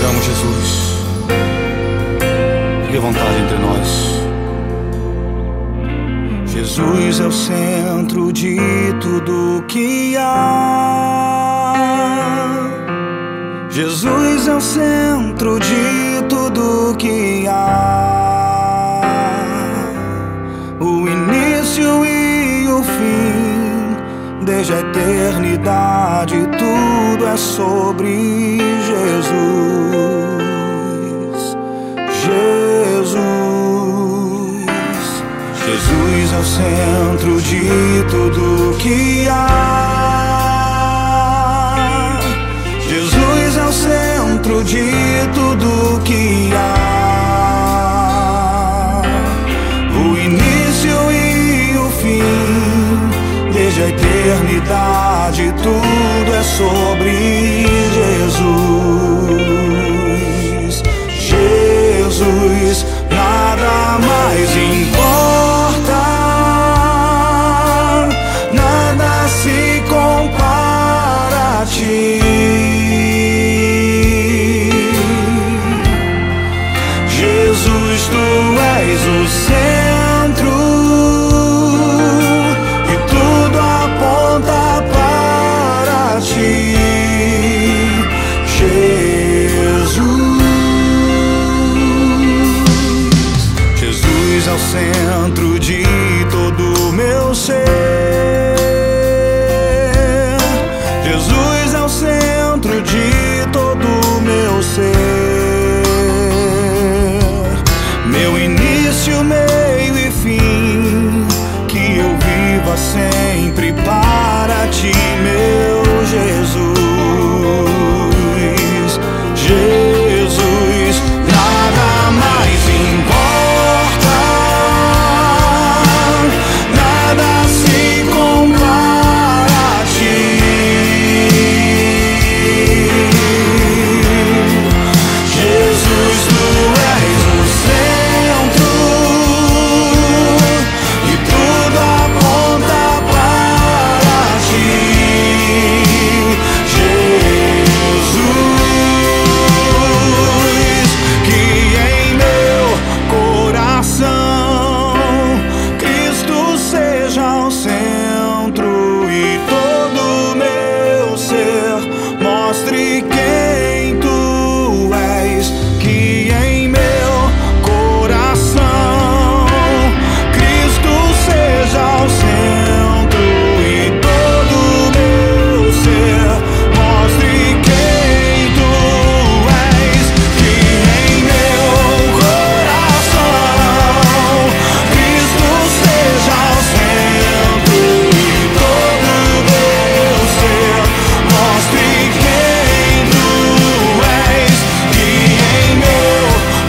adoramos, Jesus. Fique à vontade entre nós. Jesus é o centro de tudo que há. Jesus é o centro de tudo que há. O início e o fim, desde a eternidade, tudo é sobre Jesus. Jesus é o centro de tudo que há. Jesus é o centro de tudo que há. O início e o fim, desde a eternidade, tudo é sobre Jesus. Jesus, nada mais importa, nada se compara a ti. Jesus, tu és o centro e tudo aponta para ti. Jesus é o centro de todo o meu ser. Jesus é o centro de todo o meu ser. Meu início, meio e fim, que eu viva sempre para ti, meu Jesus. Jesus, nada mais importa, nada se compara a ti. Jesus, tu és o centro e tudo aponta para ti. Jesus, que em meu coração Cristo seja o centro e todo meu ser mostre quem tu és. Que em meu coração Cristo seja o centro e todo meu ser mostre quem tu és. Que em meu coração Cristo seja o centro e todo meu ser mostre quem tu és. Que em meu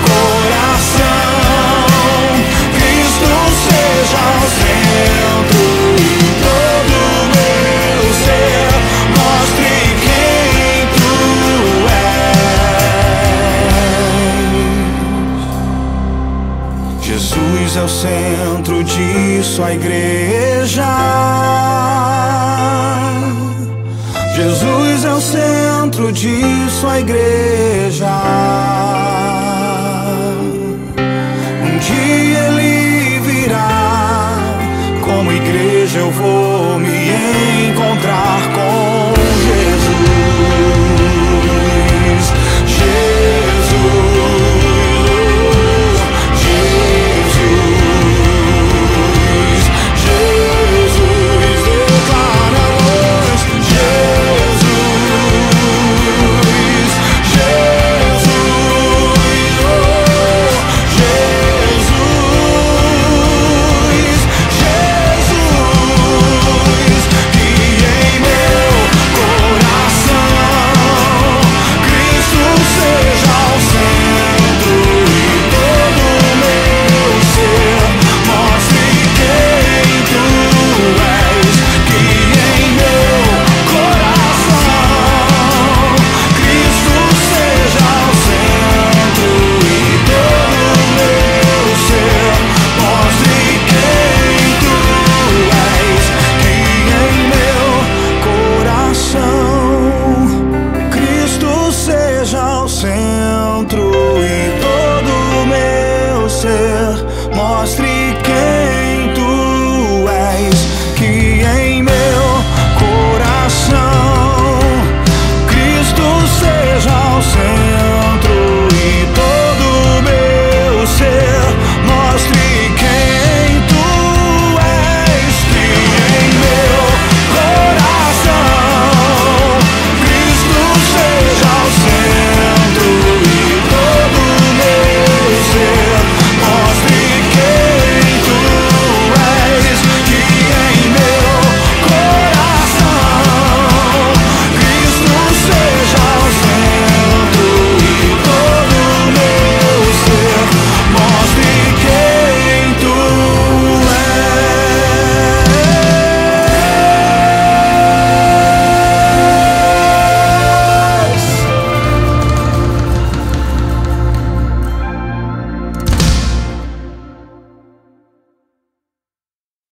coração Cristo seja o centro e todo meu ser mostre quem tu és. Jesus é o centro de sua igreja. Jesus é o centro de sua igreja. Um dia ele virá, como igreja eu vou me encontrar com Jesus. Jesus, declara a luz. Cristo seja o centro. dentro e todo o meu ser. Mostre